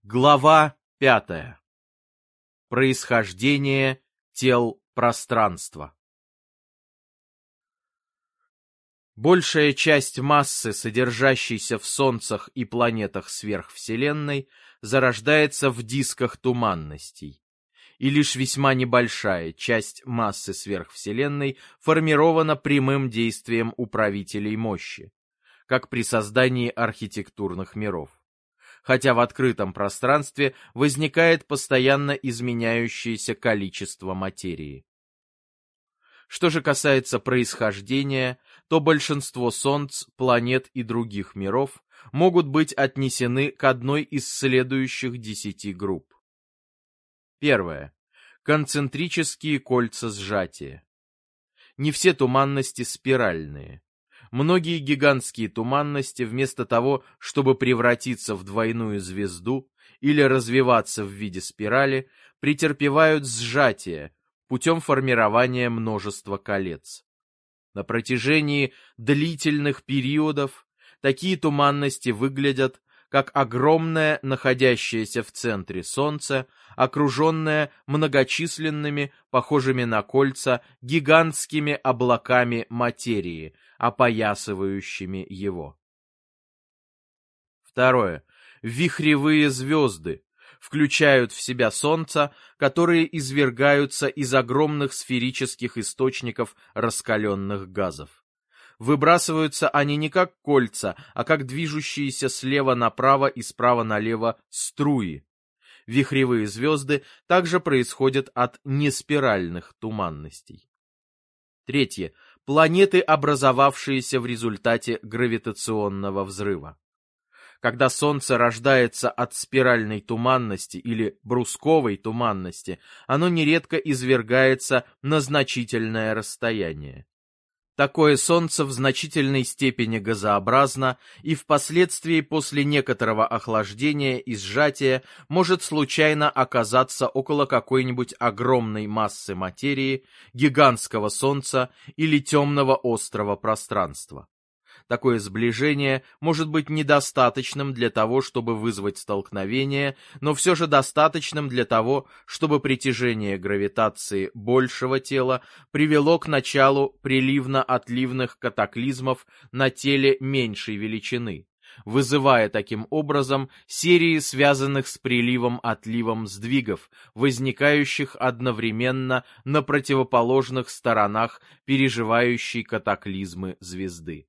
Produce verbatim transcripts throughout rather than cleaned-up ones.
Глава пятая. Происхождение тел пространства. Большая часть массы, содержащейся в солнцах и планетах сверхвселенной, зарождается в дисках туманностей, и лишь весьма небольшая часть массы сверхвселенной формирована прямым действием управителей мощи, как при создании архитектурных миров, хотя в открытом пространстве возникает постоянно изменяющееся количество материи. Что же касается происхождения, то большинство солнц, планет и других миров могут быть отнесены к одной из следующих десяти групп. Первое. Концентрические кольца сжатия. Не все туманности спиральные. Многие гигантские туманности, вместо того, чтобы превратиться в двойную звезду или развиваться в виде спирали, претерпевают сжатие путем формирования множества колец. На протяжении длительных периодов такие туманности выглядят как огромное, находящееся в центре Солнце, окруженное многочисленными, похожими на кольца, гигантскими облаками материи, опоясывающими его. Второе. Вихревые звезды включают в себя Солнце, которые извергаются из огромных сферических источников раскаленных газов. Выбрасываются они не как кольца, а как движущиеся слева направо и справа налево струи. Вихревые звезды также происходят от неспиральных туманностей. Третье. Планеты, образовавшиеся в результате гравитационного взрыва. Когда Солнце рождается от спиральной туманности или брусковой туманности, оно нередко извергается на значительное расстояние. Такое Солнце в значительной степени газообразно и впоследствии после некоторого охлаждения и сжатия может случайно оказаться около какой-нибудь огромной массы материи, гигантского Солнца или темного острого пространства. Такое сближение может быть недостаточным для того, чтобы вызвать столкновение, но все же достаточным для того, чтобы притяжение гравитации большего тела привело к началу приливно-отливных катаклизмов на теле меньшей величины, вызывая таким образом серии связанных с приливом-отливом сдвигов, возникающих одновременно на противоположных сторонах переживающей катаклизмы звезды.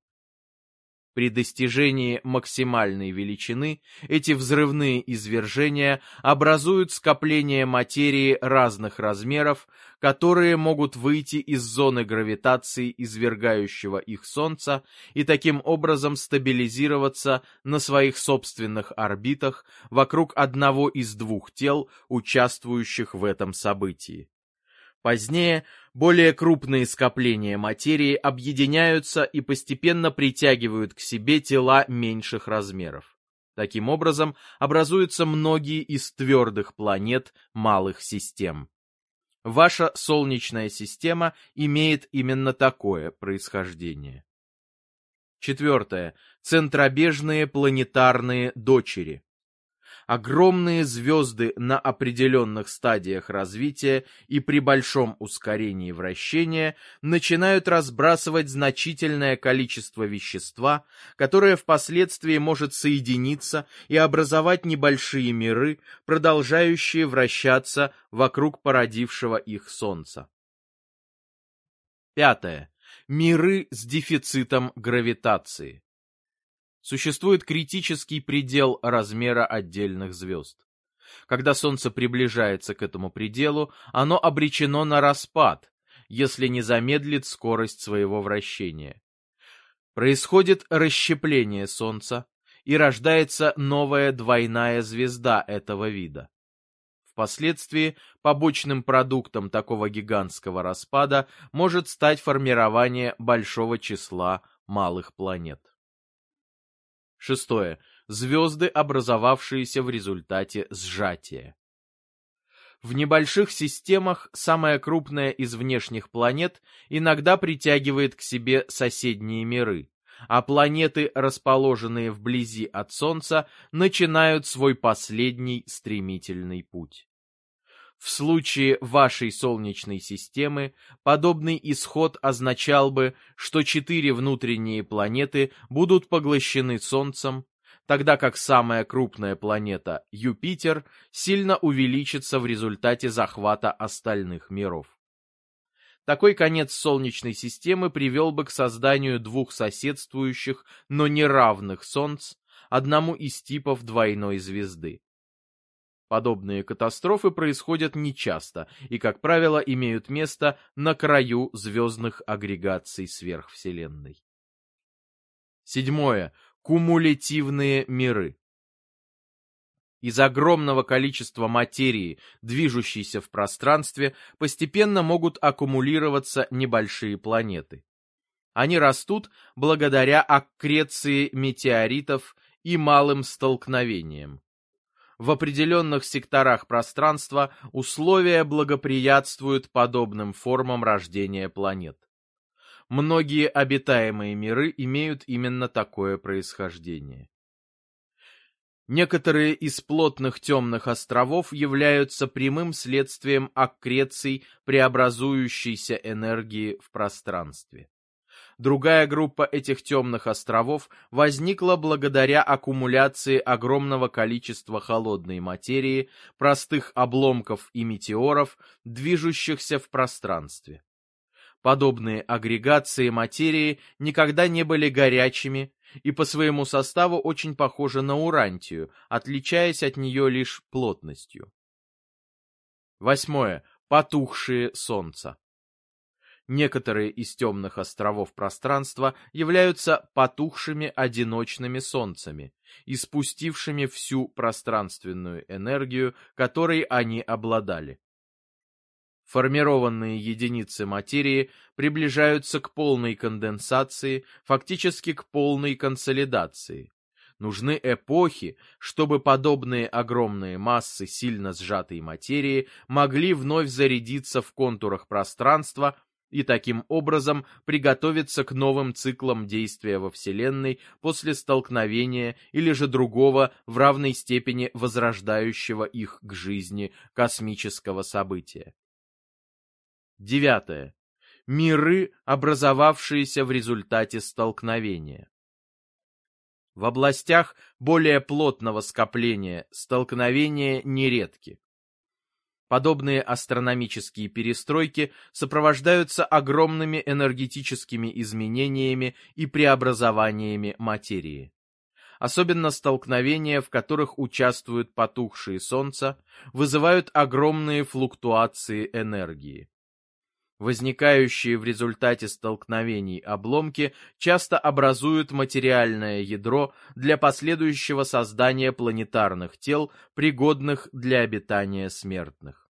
При достижении максимальной величины эти взрывные извержения образуют скопления материи разных размеров, которые могут выйти из зоны гравитации извергающего их Солнца и таким образом стабилизироваться на своих собственных орбитах вокруг одного из двух тел, участвующих в этом событии. Позднее более крупные скопления материи объединяются и постепенно притягивают к себе тела меньших размеров. Таким образом, образуются многие из твердых планет малых систем. Ваша Солнечная система имеет именно такое происхождение. Четвертое. Центробежные планетарные дочери. Огромные звезды на определенных стадиях развития и при большом ускорении вращения начинают разбрасывать значительное количество вещества, которое впоследствии может соединиться и образовать небольшие миры, продолжающие вращаться вокруг породившего их Солнца. Пятое. Миры с дефицитом гравитации. Существует критический предел размера отдельных звезд. Когда Солнце приближается к этому пределу, оно обречено на распад, если не замедлит скорость своего вращения. Происходит расщепление Солнца, и рождается новая двойная звезда этого вида. Впоследствии побочным продуктом такого гигантского распада может стать формирование большого числа малых планет. Шестое. Звезды, образовавшиеся в результате сжатия. В небольших системах самая крупная из внешних планет иногда притягивает к себе соседние миры, а планеты, расположенные вблизи от Солнца, начинают свой последний стремительный путь. В случае вашей Солнечной системы подобный исход означал бы, что четыре внутренние планеты будут поглощены Солнцем, тогда как самая крупная планета, Юпитер, сильно увеличится в результате захвата остальных миров. Такой конец Солнечной системы привел бы к созданию двух соседствующих, но неравных Солнц, одному из типов двойной звезды. Подобные катастрофы происходят нечасто и, как правило, имеют место на краю звездных агрегаций сверхвселенной. Седьмое. Кумулятивные миры. Из огромного количества материи, движущейся в пространстве, постепенно могут аккумулироваться небольшие планеты. Они растут благодаря аккреции метеоритов и малым столкновениям. В определенных секторах пространства условия благоприятствуют подобным формам рождения планет. Многие обитаемые миры имеют именно такое происхождение. Некоторые из плотных темных островов являются прямым следствием аккреций преобразующейся энергии в пространстве. Другая группа этих темных островов возникла благодаря аккумуляции огромного количества холодной материи, простых обломков и метеоров, движущихся в пространстве. Подобные агрегации материи никогда не были горячими и по своему составу очень похожи на урантию, отличаясь от нее лишь плотностью. Восьмое. Потухшие Солнца. Некоторые из темных островов пространства являются потухшими одиночными солнцами, испустившими всю пространственную энергию, которой они обладали. Формированные единицы материи приближаются к полной конденсации, фактически к полной консолидации. Нужны эпохи, чтобы подобные огромные массы сильно сжатой материи могли вновь зарядиться в контурах пространства и таким образом приготовиться к новым циклам действия во Вселенной после столкновения или же другого в равной степени возрождающего их к жизни космического события. Девятое. Миры, образовавшиеся в результате столкновения. В областях более плотного скопления столкновения нередки. Подобные астрономические перестройки сопровождаются огромными энергетическими изменениями и преобразованиями материи. Особенно столкновения, в которых участвуют потухшие Солнца, вызывают огромные флуктуации энергии. Возникающие в результате столкновений обломки часто образуют материальное ядро для последующего создания планетарных тел, пригодных для обитания смертных.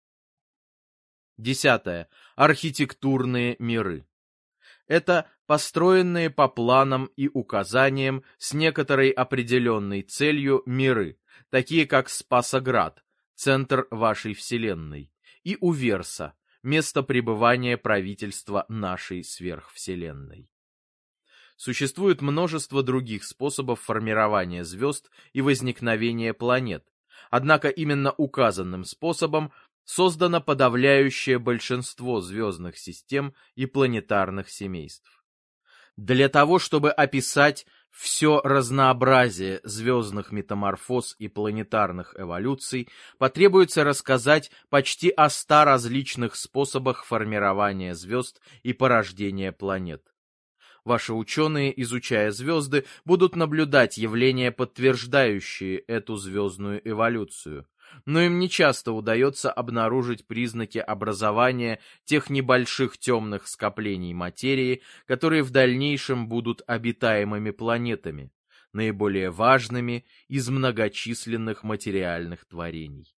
Десятое. Архитектурные миры. Это построенные по планам и указаниям с некоторой определенной целью миры, такие как Спасоград, центр вашей Вселенной, и Уверса, место пребывания правительства нашей сверхвселенной. Существует множество других способов формирования звезд и возникновения планет, однако именно указанным способом создано подавляющее большинство звездных систем и планетарных семейств. Для того, чтобы описать все разнообразие звездных метаморфоз и планетарных эволюций, потребуется рассказать почти о ста различных способах формирования звезд и порождения планет. Ваши ученые, изучая звезды, будут наблюдать явления, подтверждающие эту звездную эволюцию, но им нечасто удается обнаружить признаки образования тех небольших темных скоплений материи, которые в дальнейшем будут обитаемыми планетами, наиболее важными из многочисленных материальных творений.